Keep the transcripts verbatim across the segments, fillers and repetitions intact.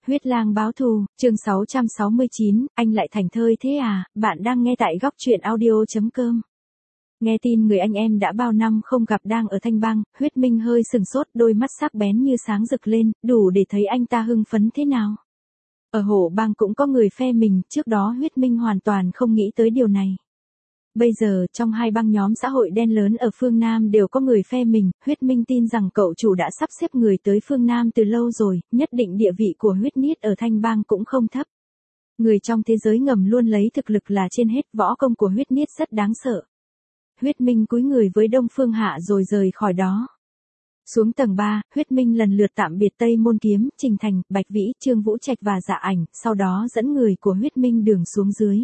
Huyết lang báo thù, chương sáu trăm sáu mươi chín, anh lại thành thơi thế à, bạn đang nghe tại góc truyện audio chấm com. Nghe tin người anh em đã bao năm không gặp đang ở Thanh Bang, Huyết Minh hơi sừng sốt, đôi mắt sắc bén như sáng rực lên, đủ để thấy anh ta hưng phấn thế nào. Ở Hổ Bang cũng có người phe mình, trước đó Huyết Minh hoàn toàn không nghĩ tới điều này. Bây giờ, trong hai bang nhóm xã hội đen lớn ở phương Nam đều có người phe mình, Huyết Minh tin rằng cậu chủ đã sắp xếp người tới phương Nam từ lâu rồi, nhất định địa vị của Huyết Niết ở Thanh Bang cũng không thấp. Người trong thế giới ngầm luôn lấy thực lực là trên hết, võ công của Huyết Niết rất đáng sợ. Huyết Minh cúi người với Đông Phương Hạ rồi rời khỏi đó. Xuống tầng ba, Huyết Minh lần lượt tạm biệt Tây Môn Kiếm, Trình Thành, Bạch Vĩ, Trương Vũ Trạch và Dạ Ảnh, sau đó dẫn người của Huyết Minh đường xuống dưới.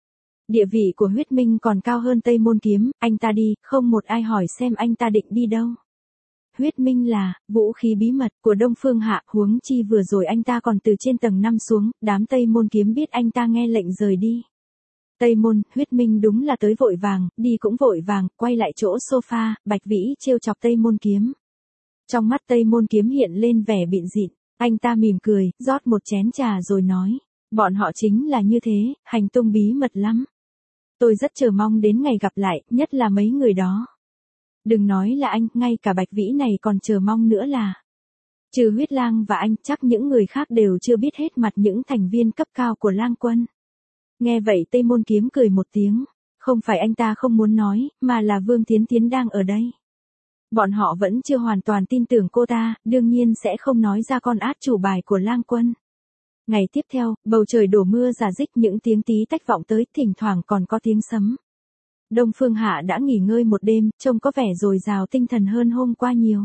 Địa vị của Huyết Minh còn cao hơn Tây Môn Kiếm, anh ta đi, không một ai hỏi xem anh ta định đi đâu. Huyết Minh là vũ khí bí mật của Đông Phương Hạ, huống chi vừa rồi anh ta còn từ trên tầng năm xuống, đám Tây Môn Kiếm biết anh ta nghe lệnh rời đi. Tây Môn, Huyết Minh đúng là tới vội vàng, đi cũng vội vàng, quay lại chỗ sofa, Bạch Vĩ trêu chọc Tây Môn Kiếm. Trong mắt Tây Môn Kiếm hiện lên vẻ bịn dịn, anh ta mỉm cười, rót một chén trà rồi nói, bọn họ chính là như thế, hành tung bí mật lắm. Tôi rất chờ mong đến ngày gặp lại, nhất là mấy người đó. Đừng nói là anh, ngay cả Bạch Vĩ này còn chờ mong nữa là. Trừ Huyết Lang và anh, chắc những người khác đều chưa biết hết mặt những thành viên cấp cao của Lang Quân. Nghe vậy Tây Môn Kiếm cười một tiếng, không phải anh ta không muốn nói, mà là Vương Thiến Thiến đang ở đây. Bọn họ vẫn chưa hoàn toàn tin tưởng cô ta, đương nhiên sẽ không nói ra con át chủ bài của Lang Quân. Ngày tiếp theo, bầu trời đổ mưa rả rích, những tiếng tí tách vọng tới, thỉnh thoảng còn có tiếng sấm. Đông Phương Hạ đã nghỉ ngơi một đêm, trông có vẻ dồi dào tinh thần hơn hôm qua nhiều.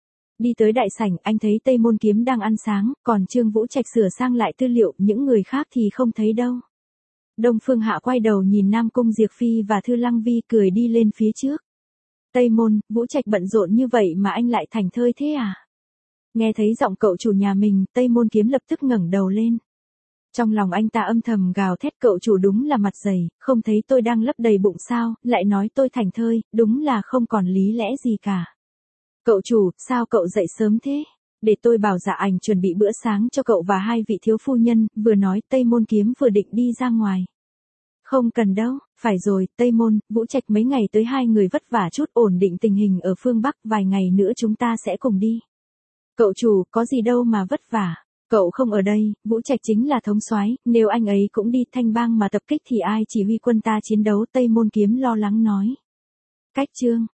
Đi tới đại sảnh, anh thấy Tây Môn Kiếm đang ăn sáng, còn Trương Vũ Trạch sửa sang lại tư liệu, những người khác thì không thấy đâu. Đông Phương Hạ quay đầu nhìn Nam Cung Diệp Phi và Thư Lăng Vi cười đi lên phía trước. Tây Môn, Vũ Trạch bận rộn như vậy mà anh lại thành thơi thế à? Nghe thấy giọng cậu chủ nhà mình, Tây Môn Kiếm lập tức ngẩng đầu lên. Trong lòng anh ta âm thầm gào thét, cậu chủ đúng là mặt dày, không thấy tôi đang lấp đầy bụng sao, lại nói tôi thành thơi, đúng là không còn lý lẽ gì cả. Cậu chủ, sao cậu dậy sớm thế? Để tôi bảo Dạ Ảnh chuẩn bị bữa sáng cho cậu và hai vị thiếu phu nhân, vừa nói Tây Môn Kiếm vừa định đi ra ngoài. Không cần đâu, phải rồi, Tây Môn, Vũ Trạch mấy ngày tới hai người vất vả chút ổn định tình hình ở phương Bắc, vài ngày nữa chúng ta sẽ cùng đi. Cậu chủ, có gì đâu mà vất vả, cậu không ở đây, Vũ Trạch chính là thống soái, nếu anh ấy cũng đi Thanh Bang mà tập kích thì ai chỉ huy quân ta chiến đấu, Tây Môn Kiếm lo lắng nói. Cách chương,